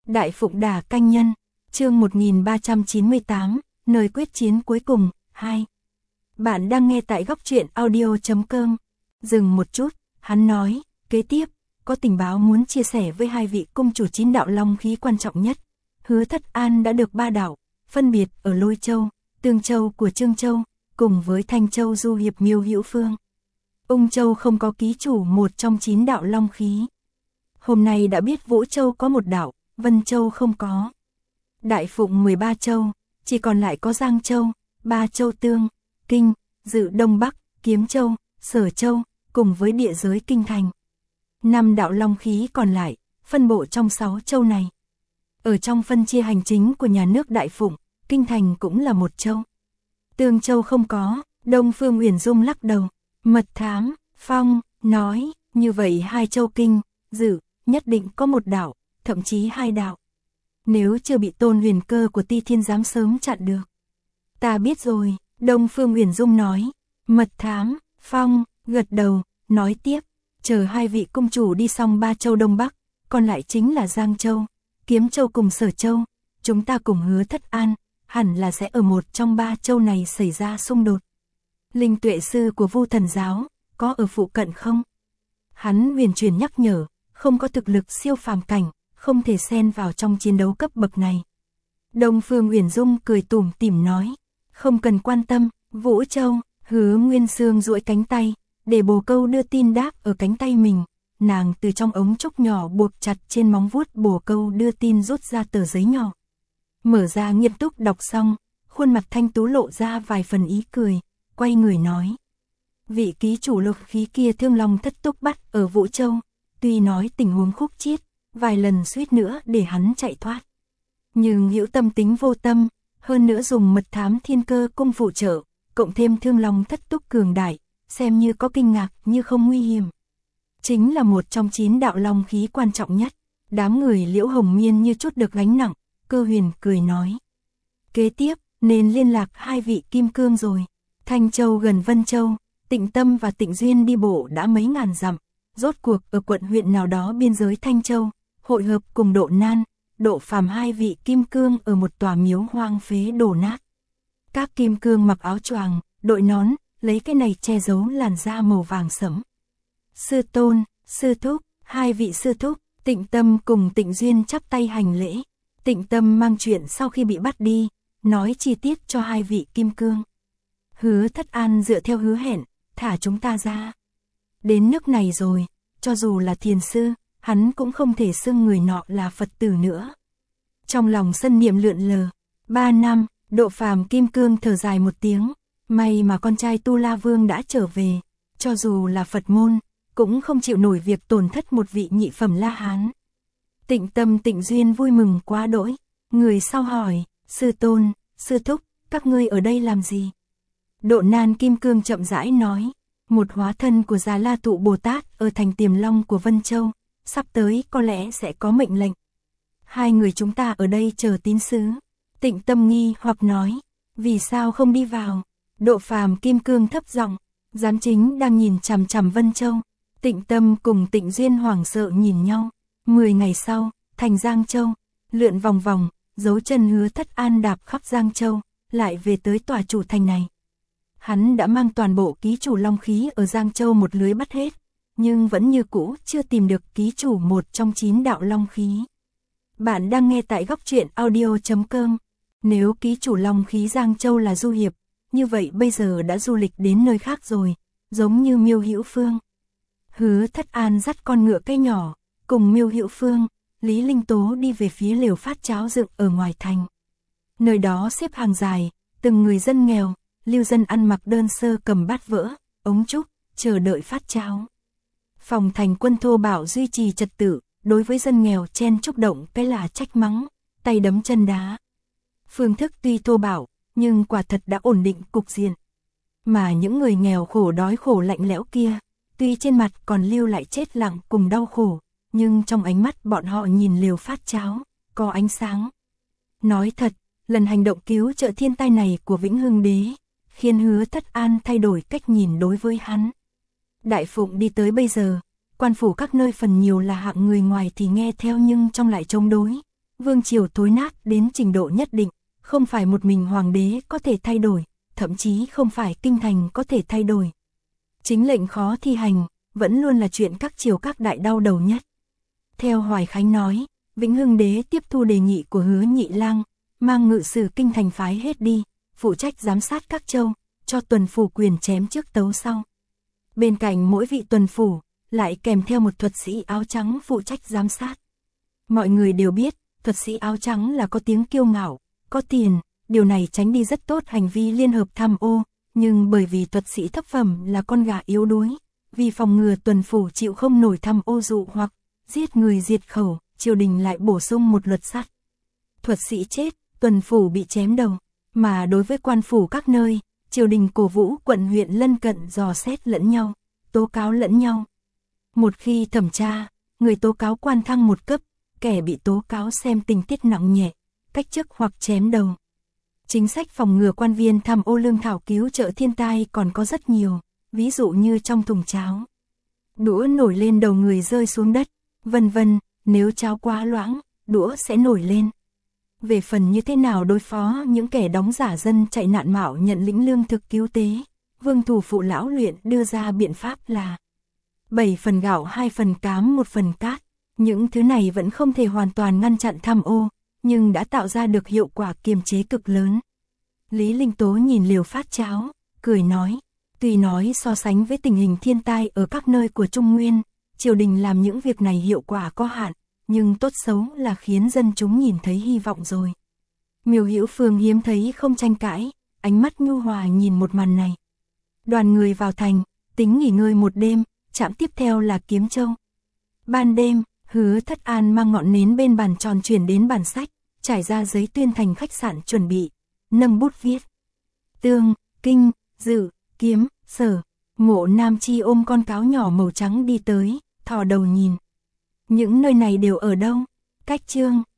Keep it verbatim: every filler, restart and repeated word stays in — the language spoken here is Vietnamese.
Đại Phụng Đả Canh Nhân, chương một nghìn ba trăm chín mươi tám, nơi quyết chiến cuối cùng, hai. Bạn đang nghe tại góc truyện audio chấm com. Dừng một chút, hắn nói, kế tiếp, có tình báo muốn chia sẻ với hai vị cung chủ chín đạo long khí quan trọng nhất. Hứa Thất An đã được ba đạo, phân biệt ở Lôi Châu, Tương Châu của Trương Châu, cùng với Thanh Châu du hiệp Miêu Hữu Phương. Ung Châu không có ký chủ một trong chín đạo long khí. Hôm nay đã biết Vũ Châu có một đạo, Vân Châu không có. Đại Phụng mười ba châu, chỉ còn lại có Giang Châu, ba châu Tương, Kinh, Dự Đông Bắc, Kiếm Châu, Sở Châu, cùng với địa giới Kinh Thành. Năm đạo long khí còn lại, phân bộ trong sáu châu này. Ở trong phân chia hành chính của nhà nước Đại Phụng, Kinh Thành cũng là một châu. Tương Châu không có, Đông Phương Uyển Dung lắc đầu. Mật Thám, Phong, nói, như vậy hai châu Kinh, Dự, nhất định có một đạo, thậm chí hai đạo. Nếu chưa bị Tôn Huyền Cơ của Ti Thiên Giám sớm chặn được. Ta biết rồi, Đông Phương Uyển Dung nói. Mật Thám, Phong, gật đầu, nói tiếp, chờ hai vị cung chủ đi xong ba châu Đông Bắc, còn lại chính là Giang Châu, Kiếm Châu cùng Sở Châu. Chúng ta cùng Hứa Thất An, hẳn là sẽ ở một trong ba châu này xảy ra xung đột. Linh Tuệ Sư của Vu Thần Giáo, có ở phụ cận không? Hắn huyền truyền nhắc nhở, không có thực lực siêu phàm cảnh, không thể xen vào trong chiến đấu cấp bậc này. Đông Phương Uyển Dung cười tủm tỉm nói, không cần quan tâm, Vũ Châu. Hứa Nguyên Sương duỗi cánh tay, để bồ câu đưa tin đáp ở cánh tay mình. Nàng từ trong ống trúc nhỏ buộc chặt trên móng vuốt bồ câu đưa tin rút ra tờ giấy nhỏ. Mở ra nghiêm túc đọc xong, khuôn mặt thanh tú lộ ra vài phần ý cười, quay người nói. Vị ký chủ lục khí kia thương lòng thất túc bắt ở Vũ Châu, tuy nói tình huống khúc chiết, vài lần suýt nữa để hắn chạy thoát. Nhưng hữu tâm tính vô tâm, hơn nữa dùng Mật Thám Thiên Cơ cung phụ trợ, cộng thêm thương lòng thất túc cường đại, xem như có kinh ngạc như không nguy hiểm. Chính là một trong chín đạo long khí quan trọng nhất. Đám người Liễu Hồng Miên như chút được gánh nặng, Cơ Huyền cười nói. Kế tiếp, nên liên lạc hai vị kim cương rồi. Thanh Châu gần Vân Châu, Tịnh Tâm và Tịnh Duyên đi bộ đã mấy ngàn dặm, rốt cuộc ở quận huyện nào đó biên giới Thanh Châu, hội hợp cùng Độ Nan, Độ Phàm hai vị kim cương ở một tòa miếu hoang phế đổ nát. Các kim cương mặc áo choàng, đội nón, lấy cái này che giấu làn da màu vàng sẫm. Sư Tôn, Sư Thúc, hai vị sư thúc, Tịnh Tâm cùng Tịnh Duyên chắp tay hành lễ. Tịnh Tâm mang chuyện sau khi bị bắt đi, nói chi tiết cho hai vị kim cương. Hứa Thất An dựa theo hứa hẹn, thả chúng ta ra. Đến nước này rồi, cho dù là thiền sư, hắn cũng không thể xưng người nọ là Phật tử nữa. Trong lòng sân niệm lượn lờ, ba năm, Độ Phàm kim cương thở dài một tiếng, may mà con trai Tu La Vương đã trở về, cho dù là Phật môn, cũng không chịu nổi việc tổn thất một vị nhị phẩm La Hán. Tịnh Tâm Tịnh Duyên vui mừng quá đỗi, người sau hỏi, Sư Tôn, Sư Thúc, các ngươi ở đây làm gì? Độ Nan kim cương chậm rãi nói, một hóa thân của Già La Tụ Bồ Tát ở thành Tiềm Long của Vân Châu, sắp tới có lẽ sẽ có mệnh lệnh. Hai người chúng ta ở đây chờ tín sứ. Tịnh Tâm nghi hoặc nói, vì sao không đi vào? Độ Phàm kim cương thấp giọng, giám chính đang nhìn chằm chằm Vân Châu. Tịnh Tâm cùng Tịnh Duyên hoảng sợ nhìn nhau. Mười ngày sau, thành Giang Châu, lượn vòng vòng, dấu chân Hứa Thất An đạp khắp Giang Châu, lại về tới tòa chủ thành này. Hắn đã mang toàn bộ ký chủ long khí ở Giang Châu một lưới bắt hết, nhưng vẫn như cũ chưa tìm được ký chủ một trong chín đạo long khí. Bạn đang nghe tại góc truyện audio chấm com. Nếu ký chủ long khí Giang Châu là Du Hiệp, như vậy bây giờ đã du lịch đến nơi khác rồi, giống như Miêu Hữu Phương. Hứa Thất An dắt con ngựa cây nhỏ, cùng Miêu Hữu Phương, Lý Linh Tố đi về phía lều phát cháo dựng ở ngoài thành. Nơi đó xếp hàng dài, từng người dân nghèo, lưu dân ăn mặc đơn sơ cầm bát vỡ, ống trúc, chờ đợi phát cháo. Phòng thành quân thô bạo duy trì trật tự, đối với dân nghèo chen chúc động cái là trách mắng, tay đấm chân đá. Phương thức tuy thô bạo, nhưng quả thật đã ổn định cục diện. Mà những người nghèo khổ đói khổ lạnh lẽo kia, tuy trên mặt còn lưu lại chết lặng cùng đau khổ, nhưng trong ánh mắt bọn họ nhìn lều phát cháo, có ánh sáng. Nói thật, lần hành động cứu trợ thiên tai này của Vĩnh Hưng Đế, khiến Hứa Thất An thay đổi cách nhìn đối với hắn. Đại Phụng đi tới bây giờ, quan phủ các nơi phần nhiều là hạng người ngoài thì nghe theo nhưng trong lại chống đối. vương triều thối nát đến trình độ nhất định, không phải một mình hoàng đế có thể thay đổi, thậm chí không phải kinh thành có thể thay đổi. Chính lệnh khó thi hành, vẫn luôn là chuyện các triều các đại đau đầu nhất. Theo Hoài Khánh nói, Vĩnh Hưng đế tiếp thu đề nghị của Hứa Nhị Lang, mang ngự sử kinh thành phái hết đi, phụ trách giám sát các châu, cho tuần phủ quyền chém trước tấu sau. Bên cạnh mỗi vị tuần phủ, lại kèm theo một thuật sĩ áo trắng phụ trách giám sát. Mọi người đều biết, thuật sĩ áo trắng là có tiếng kiêu ngạo, có tiền, điều này tránh đi rất tốt hành vi liên hợp tham ô, nhưng bởi vì thuật sĩ thấp phẩm là con gà yếu đuối, vì phòng ngừa tuần phủ chịu không nổi tham ô dụ hoặc giết người diệt khẩu, triều đình lại bổ sung một luật sắt. Thuật sĩ chết, tuần phủ bị chém đầu, mà đối với quan phủ các nơi, triều đình cổ vũ quận huyện lân cận dò xét lẫn nhau, tố cáo lẫn nhau. Một khi thẩm tra, người tố cáo quan thăng một cấp, kẻ bị tố cáo xem tình tiết nặng nhẹ, cách chức hoặc chém đầu. Chính sách phòng ngừa quan viên tham ô lương thảo cứu trợ thiên tai còn có rất nhiều, ví dụ như trong thùng cháo. Đũa nổi lên đầu người rơi xuống đất, vân vân, nếu cháo quá loãng, đũa sẽ nổi lên. Về phần như thế nào đối phó những kẻ đóng giả dân chạy nạn mạo nhận lĩnh lương thực cứu tế, Vương Thủ Phụ lão luyện đưa ra biện pháp là bảy phần gạo hai phần cám một phần cát. Những thứ này vẫn không thể hoàn toàn ngăn chặn tham ô, nhưng đã tạo ra được hiệu quả kiềm chế cực lớn. Lý Linh Tố nhìn liều phát cháo, cười nói, tuy nói so sánh với tình hình thiên tai ở các nơi của Trung Nguyên, triều đình làm những việc này hiệu quả có hạn, nhưng tốt xấu là khiến dân chúng nhìn thấy hy vọng rồi. Miêu Hữu Phương hiếm thấy không tranh cãi, ánh mắt nhu hòa nhìn một màn này. Đoàn người vào thành, tính nghỉ ngơi một đêm, trạm tiếp theo là Kiếm Châu. Ban đêm, Hứa Thất An mang ngọn nến bên bàn tròn chuyển đến bàn sách, trải ra giấy tuyên thành khách sạn chuẩn bị, nâng bút viết. Tương, Kinh, Dự, Kiếm, Sở. Mộ Nam Chi ôm con cáo nhỏ màu trắng đi tới, thò đầu nhìn. Những nơi này đều ở đâu? Cách Chương,